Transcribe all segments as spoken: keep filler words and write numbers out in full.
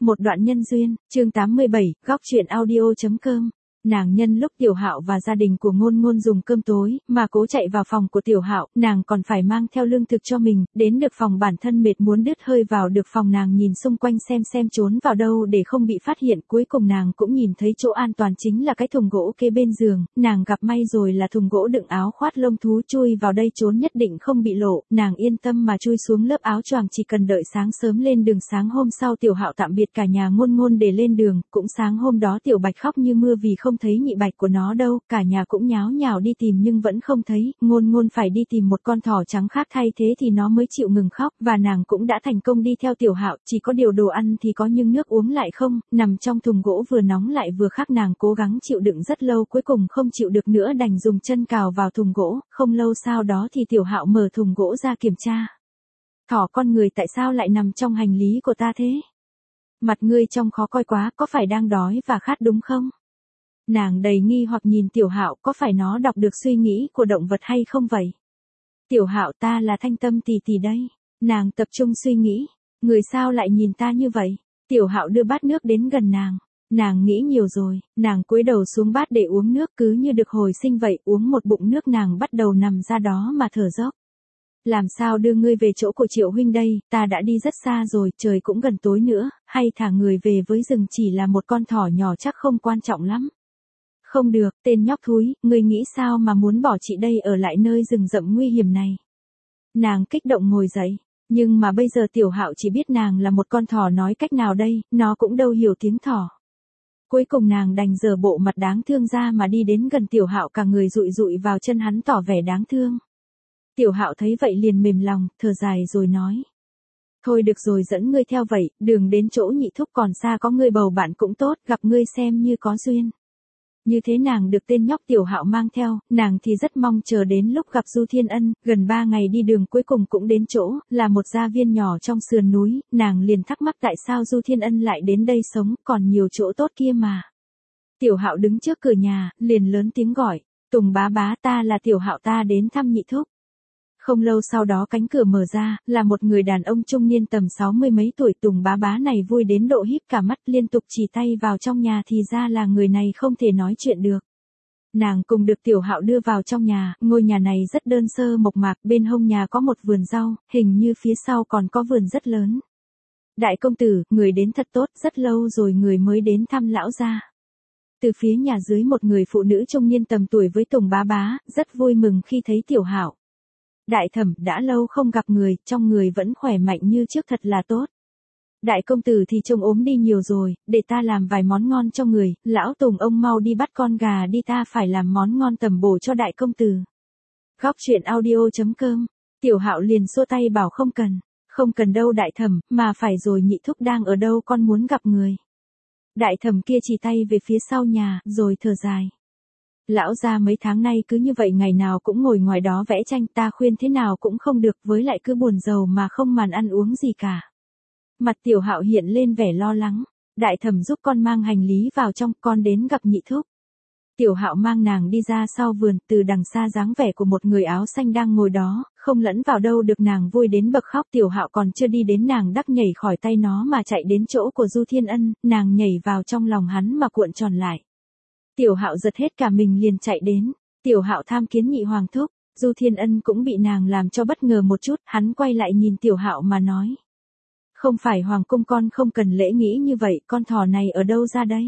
Một đoạn nhân duyên, chương tám mươi bảy, góc truyện audio.com. Nàng nhân lúc Tiểu Hạo và gia đình của Ngôn Ngôn dùng cơm tối, mà cố chạy vào phòng của Tiểu Hạo, nàng còn phải mang theo lương thực cho mình, đến được phòng bản thân mệt muốn đứt hơi vào được phòng nàng nhìn xung quanh xem xem trốn vào đâu để không bị phát hiện, cuối cùng nàng cũng nhìn thấy chỗ an toàn chính là cái thùng gỗ kế bên giường, nàng gặp may rồi là thùng gỗ đựng áo khoát lông thú, chui vào đây trốn nhất định không bị lộ, nàng yên tâm mà chui xuống lớp áo choàng, chỉ cần đợi sáng sớm lên đường. Sáng hôm sau Tiểu Hạo tạm biệt cả nhà Ngôn Ngôn để lên đường, cũng sáng hôm đó Tiểu Bạch khóc như mưa vì không thấy nhị bạch của nó đâu, cả nhà cũng nháo nhào đi tìm nhưng vẫn không thấy, Ngôn Ngôn phải đi tìm một con thỏ trắng khác thay thế thì nó mới chịu ngừng khóc, và nàng cũng đã thành công đi theo Tiểu Hạo, chỉ có điều đồ ăn thì có nhưng nước uống lại không, nằm trong thùng gỗ vừa nóng lại vừa khát, nàng cố gắng chịu đựng rất lâu, cuối cùng không chịu được nữa đành dùng chân cào vào thùng gỗ, không lâu sau đó thì Tiểu Hạo mở thùng gỗ ra kiểm tra. Thỏ con người tại sao lại nằm trong hành lý của ta thế? Mặt ngươi trông khó coi quá, có phải đang đói và khát đúng không? Nàng đầy nghi hoặc nhìn Tiểu Hạo, có phải nó đọc được suy nghĩ của động vật hay không vậy? Tiểu Hạo, ta là Thanh Tâm tỷ tỷ đây. Nàng tập trung suy nghĩ, người sao lại nhìn ta như vậy? Tiểu Hạo đưa bát nước đến gần nàng. Nàng nghĩ nhiều rồi, nàng cúi đầu xuống bát để uống nước, cứ như được hồi sinh vậy, uống một bụng nước nàng bắt đầu nằm ra đó mà thở dốc. Làm sao đưa ngươi về chỗ của Triệu huynh đây, ta đã đi rất xa rồi, trời cũng gần tối nữa, hay thả người về với rừng, chỉ là một con thỏ nhỏ chắc không quan trọng lắm. Không được, tên nhóc thúi, ngươi nghĩ sao mà muốn bỏ chị đây ở lại nơi rừng rậm nguy hiểm này? Nàng kích động ngồi dậy, nhưng mà bây giờ Tiểu Hạo chỉ biết nàng là một con thỏ, nói cách nào đây, nó cũng đâu hiểu tiếng thỏ. Cuối cùng nàng đành giở bộ mặt đáng thương ra mà đi đến gần Tiểu Hạo, cả người dụi dụi vào chân hắn tỏ vẻ đáng thương. Tiểu Hạo thấy vậy liền mềm lòng, thở dài rồi nói. Thôi được rồi, dẫn ngươi theo vậy, đường đến chỗ nhị thúc còn xa, có ngươi bầu bạn cũng tốt, gặp ngươi xem như có duyên. Như thế nàng được tên nhóc Tiểu Hạo mang theo, nàng thì rất mong chờ đến lúc gặp Du Thiên Ân, gần ba ngày đi đường cuối cùng cũng đến chỗ, là một gia viên nhỏ trong sườn núi, nàng liền thắc mắc tại sao Du Thiên Ân lại đến đây sống, còn nhiều chỗ tốt kia mà. Tiểu Hạo đứng trước cửa nhà, liền lớn tiếng gọi, Tùng bá bá, ta là Tiểu Hạo, ta đến thăm nhị thúc. Không lâu sau đó cánh cửa mở ra, là một người đàn ông trung niên tầm sáu mươi mấy tuổi. Tùng bá bá này vui đến độ híp cả mắt, liên tục chỉ tay vào trong nhà, thì ra là người này không thể nói chuyện được. Nàng cùng được Tiểu Hạo đưa vào trong nhà, ngôi nhà này rất đơn sơ mộc mạc, bên hông nhà có một vườn rau, hình như phía sau còn có vườn rất lớn. Đại công tử, người đến thật tốt, rất lâu rồi người mới đến thăm lão gia. Từ phía nhà dưới một người phụ nữ trung niên tầm tuổi với Tùng bá bá, rất vui mừng khi thấy Tiểu Hạo. Đại thẩm, đã lâu không gặp người, trong người vẫn khỏe mạnh như trước, thật là tốt. Đại công tử thì trông ốm đi nhiều rồi, để ta làm vài món ngon cho người, lão Tùng ông mau đi bắt con gà đi, ta phải làm món ngon tầm bổ cho đại công tử. Góc truyện audio.com. Tiểu Hạo liền xua tay bảo không cần, không cần đâu đại thẩm, mà phải rồi, nhị thúc đang ở đâu, con muốn gặp người. Đại thẩm kia chỉ tay về phía sau nhà, rồi thở dài. Lão gia mấy tháng nay cứ như vậy, ngày nào cũng ngồi ngoài đó vẽ tranh, ta khuyên thế nào cũng không được, với lại cứ buồn rầu mà không màn ăn uống gì cả. Mặt Tiểu Hạo hiện lên vẻ lo lắng. Đại thẩm giúp con mang hành lý vào trong, con đến gặp nhị thúc. Tiểu Hạo mang nàng đi ra sau vườn, từ đằng xa dáng vẻ của một người áo xanh đang ngồi đó, không lẫn vào đâu được, nàng vui đến bật khóc. Tiểu Hạo còn chưa đi đến nàng đắc nhảy khỏi tay nó mà chạy đến chỗ của Du Thiên Ân, nàng nhảy vào trong lòng hắn mà cuộn tròn lại. Tiểu Hạo giật hết cả mình liền chạy đến. Tiểu Hạo tham kiến nhị hoàng thúc. Du Thiên Ân cũng bị nàng làm cho bất ngờ một chút, hắn quay lại nhìn Tiểu Hạo mà nói. Không phải hoàng cung, con không cần lễ nghĩ như vậy, con thỏ này ở đâu ra đây?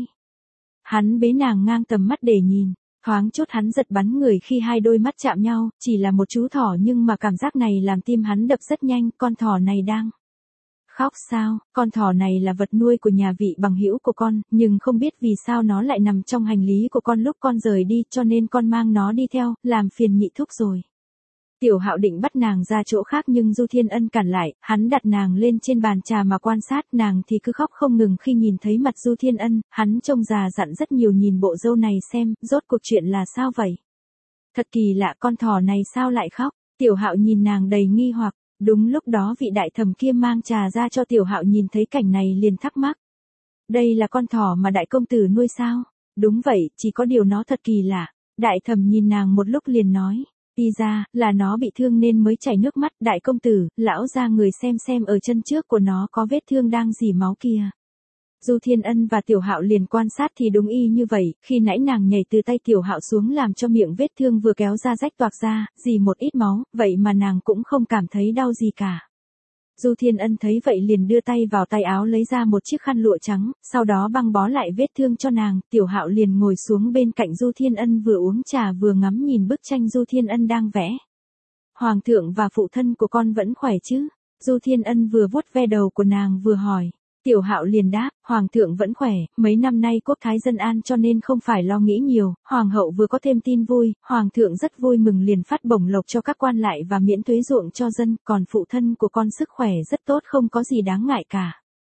Hắn bế nàng ngang tầm mắt để nhìn, thoáng chút hắn giật bắn người khi hai đôi mắt chạm nhau, chỉ là một chú thỏ nhưng mà cảm giác này làm tim hắn đập rất nhanh. Con thỏ này đang khóc sao? Con thỏ này là vật nuôi của nhà vị bằng hữu của con, nhưng không biết vì sao nó lại nằm trong hành lý của con lúc con rời đi, cho nên con mang nó đi theo, làm phiền nhị thúc rồi. Tiểu Hạo định bắt nàng ra chỗ khác nhưng Du Thiên Ân cản lại, hắn đặt nàng lên trên bàn trà mà quan sát, nàng thì cứ khóc không ngừng khi nhìn thấy mặt Du Thiên Ân, hắn trông già dặn rất nhiều, nhìn bộ râu này xem, rốt cuộc chuyện là sao vậy? Thật kỳ lạ, con thỏ này sao lại khóc? Tiểu Hạo nhìn nàng đầy nghi hoặc. Đúng lúc đó vị đại thẩm kia mang trà ra cho Tiểu Hạo, nhìn thấy cảnh này liền thắc mắc. Đây là con thỏ mà đại công tử nuôi sao? Đúng vậy, chỉ có điều nó thật kỳ lạ. Đại thẩm nhìn nàng một lúc liền nói. Y ra, là nó bị thương nên mới chảy nước mắt. Đại công tử, lão ra người xem xem ở chân trước của nó có vết thương đang rỉ máu kìa. Du Thiên Ân và Tiểu Hạo liền quan sát thì đúng y như vậy, khi nãy nàng nhảy từ tay Tiểu Hạo xuống làm cho miệng vết thương vừa kéo ra rách toạc ra, dì một ít máu, vậy mà nàng cũng không cảm thấy đau gì cả. Du Thiên Ân thấy vậy liền đưa tay vào tay áo lấy ra một chiếc khăn lụa trắng, sau đó băng bó lại vết thương cho nàng, Tiểu Hạo liền ngồi xuống bên cạnh Du Thiên Ân vừa uống trà vừa ngắm nhìn bức tranh Du Thiên Ân đang vẽ. Hoàng thượng và phụ thân của con vẫn khỏe chứ? Du Thiên Ân vừa vuốt ve đầu của nàng vừa hỏi. Tiểu Hạo liền đáp, Hoàng thượng vẫn khỏe, mấy năm nay quốc thái dân an cho nên không phải lo nghĩ nhiều, Hoàng hậu vừa có thêm tin vui, Hoàng thượng rất vui mừng liền phát bổng lộc cho các quan lại và miễn thuế ruộng cho dân, còn phụ thân của con sức khỏe rất tốt không có gì đáng ngại cả.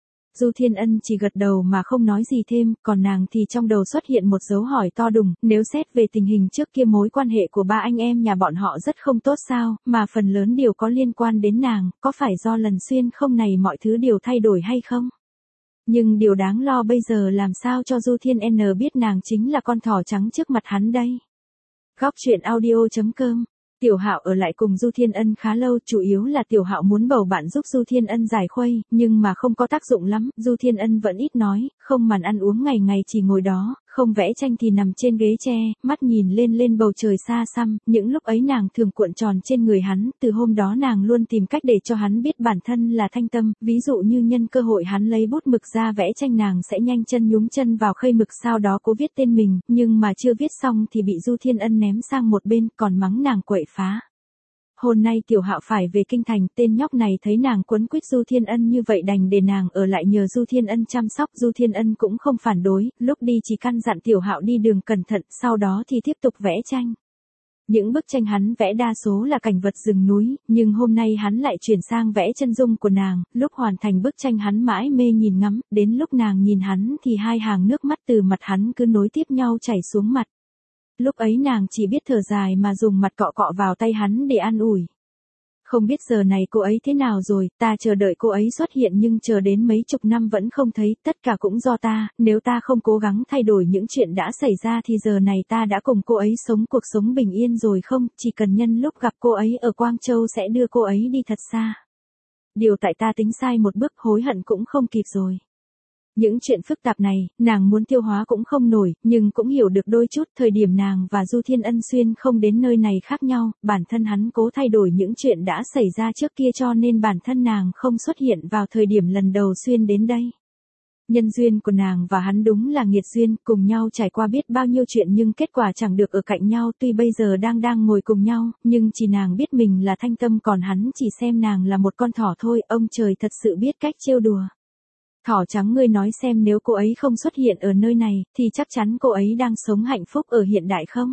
Du Thiên Ân chỉ gật đầu mà không nói gì thêm, còn nàng thì trong đầu xuất hiện một dấu hỏi to đùng, nếu xét về tình hình trước kia mối quan hệ của ba anh em nhà bọn họ rất không tốt sao, mà phần lớn đều có liên quan đến nàng, có phải do lần xuyên không này mọi thứ đều thay đổi hay không? Nhưng điều đáng lo bây giờ làm sao cho Du Thiên N biết nàng chính là con thỏ trắng trước mặt hắn đây. Góc truyện audio chấm com. Tiểu Hạo ở lại cùng Du Thiên Ân khá lâu, chủ yếu là Tiểu Hạo muốn bầu bạn giúp Du Thiên Ân giải khuây, nhưng mà không có tác dụng lắm, Du Thiên Ân vẫn ít nói, không màn ăn uống ngày ngày chỉ ngồi đó, không vẽ tranh thì nằm trên ghế tre, mắt nhìn lên lên bầu trời xa xăm, những lúc ấy nàng thường cuộn tròn trên người hắn, từ hôm đó nàng luôn tìm cách để cho hắn biết bản thân là thanh tâm, ví dụ như nhân cơ hội hắn lấy bút mực ra vẽ tranh nàng sẽ nhanh chân nhúng chân vào khơi mực sau đó cố viết tên mình, nhưng mà chưa viết xong thì bị Du Thiên Ân ném sang một bên, còn mắng nàng quậy phá. Hôm nay Tiểu Hạo phải về kinh thành, tên nhóc này thấy nàng quấn quýt Du Thiên Ân như vậy đành để nàng ở lại nhờ Du Thiên Ân chăm sóc, Du Thiên Ân cũng không phản đối, lúc đi chỉ căn dặn Tiểu Hạo đi đường cẩn thận, sau đó thì tiếp tục vẽ tranh. Những bức tranh hắn vẽ đa số là cảnh vật rừng núi, nhưng hôm nay hắn lại chuyển sang vẽ chân dung của nàng, lúc hoàn thành bức tranh hắn mãi mê nhìn ngắm, đến lúc nàng nhìn hắn thì hai hàng nước mắt từ mặt hắn cứ nối tiếp nhau chảy xuống mặt. Lúc ấy nàng chỉ biết thở dài mà dùng mặt cọ cọ vào tay hắn để an ủi. Không biết giờ này cô ấy thế nào rồi, ta chờ đợi cô ấy xuất hiện nhưng chờ đến mấy chục năm vẫn không thấy, tất cả cũng do ta, nếu ta không cố gắng thay đổi những chuyện đã xảy ra thì giờ này ta đã cùng cô ấy sống cuộc sống bình yên rồi không, chỉ cần nhân lúc gặp cô ấy ở Quang Châu sẽ đưa cô ấy đi thật xa. Điều tại ta tính sai một bước hối hận cũng không kịp rồi. Những chuyện phức tạp này, nàng muốn tiêu hóa cũng không nổi, nhưng cũng hiểu được đôi chút, thời điểm nàng và Du Thiên Ân xuyên không đến nơi này khác nhau, bản thân hắn cố thay đổi những chuyện đã xảy ra trước kia cho nên bản thân nàng không xuất hiện vào thời điểm lần đầu xuyên đến đây. Nhân duyên của nàng và hắn đúng là nghiệt duyên, cùng nhau trải qua biết bao nhiêu chuyện nhưng kết quả chẳng được ở cạnh nhau, tuy bây giờ đang đang ngồi cùng nhau, nhưng chỉ nàng biết mình là thanh tâm còn hắn chỉ xem nàng là một con thỏ thôi, ông trời thật sự biết cách trêu đùa. Thỏ trắng ngươi nói xem nếu cô ấy không xuất hiện ở nơi này, thì chắc chắn cô ấy đang sống hạnh phúc ở hiện đại không?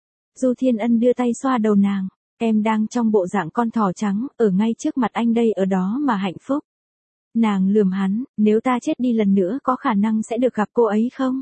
Du Thiên Ân đưa tay xoa đầu nàng, em đang trong bộ dạng con thỏ trắng, ở ngay trước mặt anh đây ở đó mà hạnh phúc. Nàng lườm hắn, nếu ta chết đi lần nữa có khả năng sẽ được gặp cô ấy không?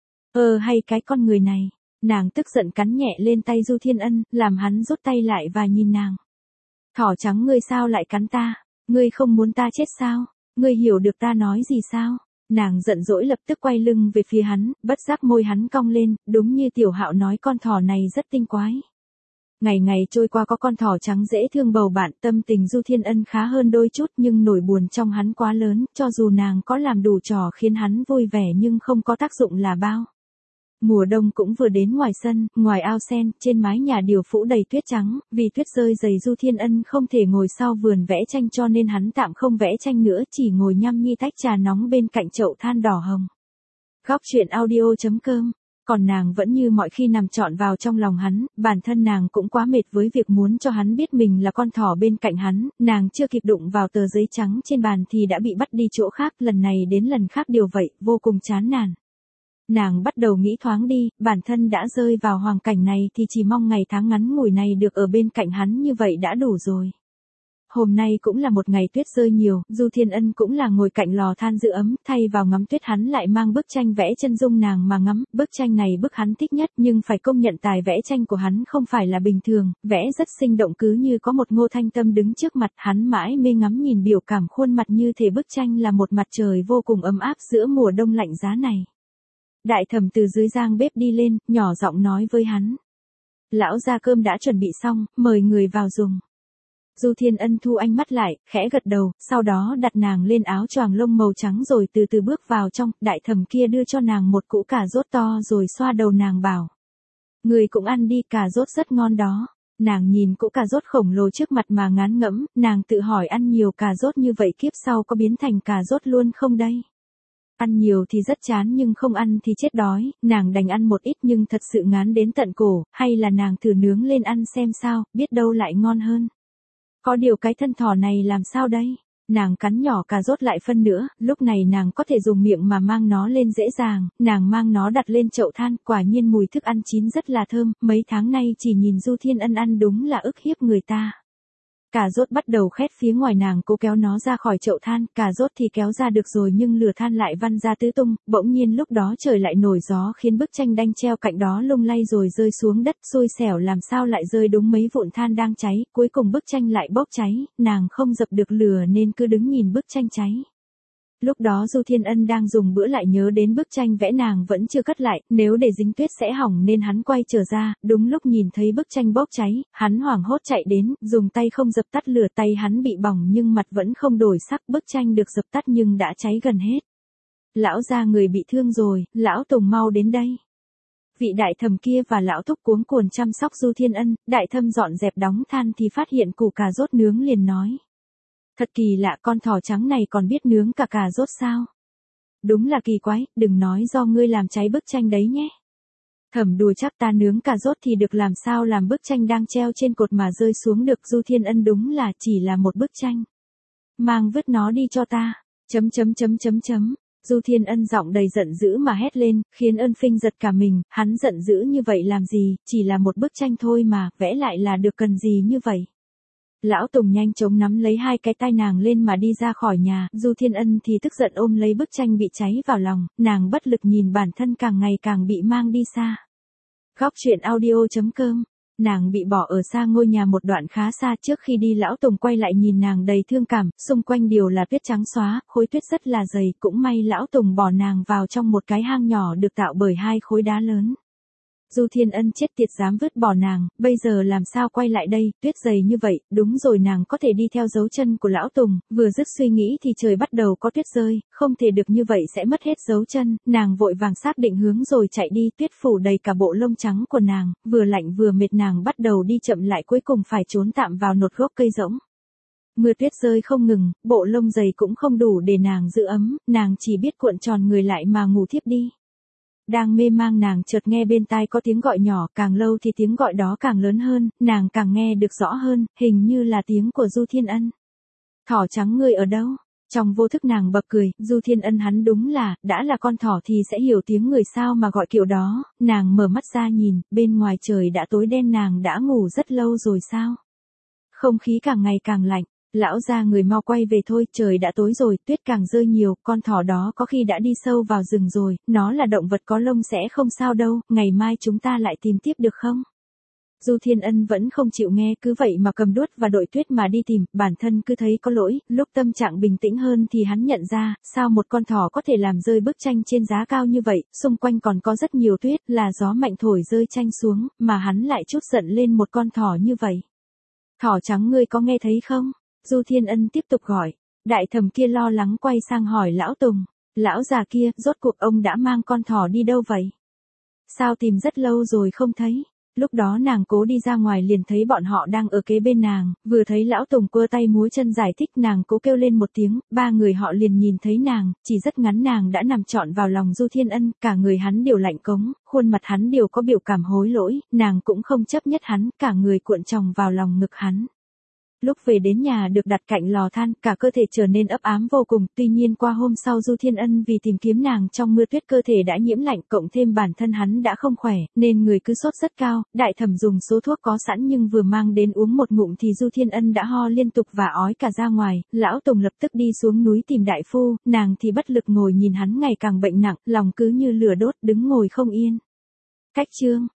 Ờ hay cái con người này, nàng tức giận cắn nhẹ lên tay Du Thiên Ân, làm hắn rút tay lại và nhìn nàng. Thỏ trắng ngươi sao lại cắn ta, ngươi không muốn ta chết sao? Ngươi hiểu được ta nói gì sao? Nàng giận dỗi lập tức quay lưng về phía hắn, bất giác môi hắn cong lên, đúng như Tiểu Hạo nói con thỏ này rất tinh quái. Ngày ngày trôi qua có con thỏ trắng dễ thương bầu bạn, tâm tình Du Thiên Ân khá hơn đôi chút nhưng nỗi buồn trong hắn quá lớn, cho dù nàng có làm đủ trò khiến hắn vui vẻ nhưng không có tác dụng là bao. Mùa đông cũng vừa đến ngoài sân, ngoài ao sen, trên mái nhà điều phủ đầy tuyết trắng, vì tuyết rơi dày Du Thiên Ân không thể ngồi sau vườn vẽ tranh cho nên hắn tạm không vẽ tranh nữa, chỉ ngồi nhâm nhi tách trà nóng bên cạnh chậu than đỏ hồng. Góc truyện audio chấm com. Còn nàng vẫn như mọi khi nằm trọn vào trong lòng hắn, bản thân nàng cũng quá mệt với việc muốn cho hắn biết mình là con thỏ bên cạnh hắn, nàng chưa kịp đụng vào tờ giấy trắng trên bàn thì đã bị bắt đi chỗ khác, lần này đến lần khác đều vậy, vô cùng chán nản. Nàng bắt đầu nghĩ thoáng đi, bản thân đã rơi vào hoàn cảnh này thì chỉ mong ngày tháng ngắn ngủi này được ở bên cạnh hắn như vậy đã đủ rồi. Hôm nay cũng là một ngày tuyết rơi nhiều, Du Thiên Ân cũng là ngồi cạnh lò than giữ ấm, thay vào ngắm tuyết hắn lại mang bức tranh vẽ chân dung nàng mà ngắm, bức tranh này bức hắn thích nhất nhưng phải công nhận tài vẽ tranh của hắn không phải là bình thường, vẽ rất sinh động cứ như có một Ngô Thanh Tâm đứng trước mặt hắn mãi mê ngắm nhìn biểu cảm khuôn mặt như thể bức tranh là một mặt trời vô cùng ấm áp giữa mùa đông lạnh giá này. Đại thẩm từ dưới giang bếp đi lên, nhỏ giọng nói với hắn. Lão gia cơm đã chuẩn bị xong, mời người vào dùng. Du Thiên Ân thu ánh mắt lại, khẽ gật đầu, sau đó đặt nàng lên áo choàng lông màu trắng rồi từ từ bước vào trong, đại thẩm kia đưa cho nàng một củ cà rốt to rồi xoa đầu nàng bảo. Người cũng ăn đi, cà rốt rất ngon đó. Nàng nhìn củ cà rốt khổng lồ trước mặt mà ngán ngẫm, nàng tự hỏi ăn nhiều cà rốt như vậy kiếp sau có biến thành cà rốt luôn không đây? Ăn nhiều thì rất chán nhưng không ăn thì chết đói, nàng đành ăn một ít nhưng thật sự ngán đến tận cổ, hay là nàng thử nướng lên ăn xem sao, biết đâu lại ngon hơn. Có điều cái thân thỏ này làm sao đây? Nàng cắn nhỏ cà rốt lại phân nữa, lúc này nàng có thể dùng miệng mà mang nó lên dễ dàng, nàng mang nó đặt lên chậu than, quả nhiên mùi thức ăn chín rất là thơm, mấy tháng nay chỉ nhìn Du Thiên Ân ăn đúng là ức hiếp người ta. Cà rốt bắt đầu khét phía ngoài, nàng cố kéo nó ra khỏi chậu than, cà rốt thì kéo ra được rồi nhưng lửa than lại văng ra tứ tung, bỗng nhiên lúc đó trời lại nổi gió khiến bức tranh đanh treo cạnh đó lung lay rồi rơi xuống đất, xui xẻo làm sao lại rơi đúng mấy vụn than đang cháy, cuối cùng bức tranh lại bốc cháy, nàng không dập được lửa nên cứ đứng nhìn bức tranh cháy. Lúc đó Du Thiên Ân đang dùng bữa lại nhớ đến bức tranh vẽ nàng vẫn chưa cất lại, nếu để dính tuyết sẽ hỏng nên hắn quay trở ra, đúng lúc nhìn thấy bức tranh bốc cháy, hắn hoảng hốt chạy đến, dùng tay không dập tắt lửa, tay hắn bị bỏng nhưng mặt vẫn không đổi sắc, bức tranh được dập tắt nhưng đã cháy gần hết. Lão gia người bị thương rồi, lão Tùng mau đến đây. Vị đại thẩm kia và lão thúc cuống cuồng chăm sóc Du Thiên Ân, đại thâm dọn dẹp đóng than thì phát hiện củ cà rốt nướng liền nói. Thật kỳ lạ, con thỏ trắng này còn biết nướng cả cà rốt sao? Đúng là kỳ quái, đừng nói do ngươi làm cháy bức tranh đấy nhé. Thẩm đùa chắc ta nướng cà rốt thì được làm sao làm bức tranh đang treo trên cột mà rơi xuống được. Du Thiên Ân đúng là chỉ là một bức tranh. Mang vứt nó đi cho ta. Chấm chấm chấm chấm chấm. Du Thiên Ân giọng đầy giận dữ mà hét lên, khiến Ân Phinh giật cả mình, hắn giận dữ như vậy làm gì, chỉ là một bức tranh thôi mà, vẽ lại là được cần gì như vậy. Lão Tùng nhanh chóng nắm lấy hai cái tay nàng lên mà đi ra khỏi nhà, Du Thiên Ân thì tức giận ôm lấy bức tranh bị cháy vào lòng, nàng bất lực nhìn bản thân càng ngày càng bị mang đi xa. Góc truyện audio chấm com, nàng bị bỏ ở xa ngôi nhà một đoạn khá xa, trước khi đi Lão Tùng quay lại nhìn nàng đầy thương cảm, xung quanh đều là tuyết trắng xóa, khối tuyết rất là dày, cũng may Lão Tùng bỏ nàng vào trong một cái hang nhỏ được tạo bởi hai khối đá lớn. Du Thiên Ân chết tiệt dám vứt bỏ nàng, bây giờ làm sao quay lại đây, tuyết dày như vậy, đúng rồi nàng có thể đi theo dấu chân của Lão Tùng, vừa dứt suy nghĩ thì trời bắt đầu có tuyết rơi, không thể được như vậy sẽ mất hết dấu chân, nàng vội vàng xác định hướng rồi chạy đi, tuyết phủ đầy cả bộ lông trắng của nàng, vừa lạnh vừa mệt nàng bắt đầu đi chậm lại cuối cùng phải trốn tạm vào nột gốc cây rỗng. Mưa tuyết rơi không ngừng, bộ lông dày cũng không đủ để nàng giữ ấm, nàng chỉ biết cuộn tròn người lại mà ngủ thiếp đi. Đang mê mang nàng chợt nghe bên tai có tiếng gọi nhỏ, càng lâu thì tiếng gọi đó càng lớn hơn, nàng càng nghe được rõ hơn, hình như là tiếng của Du Thiên Ân. Thỏ trắng ngươi ở đâu? Trong vô thức nàng bật cười, Du Thiên Ân hắn đúng là, đã là con thỏ thì sẽ hiểu tiếng người sao mà gọi kiểu đó, nàng mở mắt ra nhìn, bên ngoài trời đã tối đen, nàng đã ngủ rất lâu rồi sao? Không khí càng ngày càng lạnh. Lão gia người mau quay về thôi, trời đã tối rồi, tuyết càng rơi nhiều, con thỏ đó có khi đã đi sâu vào rừng rồi, nó là động vật có lông sẽ không sao đâu, ngày mai chúng ta lại tìm tiếp được không? Du Thiên Ân vẫn không chịu nghe, cứ vậy mà cầm đuốt và đội tuyết mà đi tìm, bản thân cứ thấy có lỗi, lúc tâm trạng bình tĩnh hơn thì hắn nhận ra, sao một con thỏ có thể làm rơi bức tranh trên giá cao như vậy, xung quanh còn có rất nhiều tuyết, là gió mạnh thổi rơi tranh xuống, mà hắn lại trút giận lên một con thỏ như vậy. Thỏ trắng ngươi có nghe thấy không? Du Thiên Ân tiếp tục gọi, đại thẩm kia lo lắng quay sang hỏi Lão Tùng, lão già kia, rốt cuộc ông đã mang con thỏ đi đâu vậy? Sao tìm rất lâu rồi không thấy? Lúc đó nàng cố đi ra ngoài liền thấy bọn họ đang ở kế bên nàng, vừa thấy Lão Tùng quơ tay múa chân giải thích nàng cố kêu lên một tiếng, ba người họ liền nhìn thấy nàng, chỉ rất ngắn nàng đã nằm trọn vào lòng Du Thiên Ân, cả người hắn đều lạnh cống, khuôn mặt hắn đều có biểu cảm hối lỗi, nàng cũng không chấp nhất hắn, cả người cuộn tròng vào lòng ngực hắn. Lúc về đến nhà được đặt cạnh lò than, cả cơ thể trở nên ấp ám vô cùng, tuy nhiên qua hôm sau Du Thiên Ân vì tìm kiếm nàng trong mưa tuyết cơ thể đã nhiễm lạnh, cộng thêm bản thân hắn đã không khỏe, nên người cứ sốt rất cao, đại thẩm dùng số thuốc có sẵn nhưng vừa mang đến uống một ngụm thì Du Thiên Ân đã ho liên tục và ói cả ra ngoài, Lão Tùng lập tức đi xuống núi tìm đại phu, nàng thì bất lực ngồi nhìn hắn ngày càng bệnh nặng, lòng cứ như lửa đốt, đứng ngồi không yên. Cách chương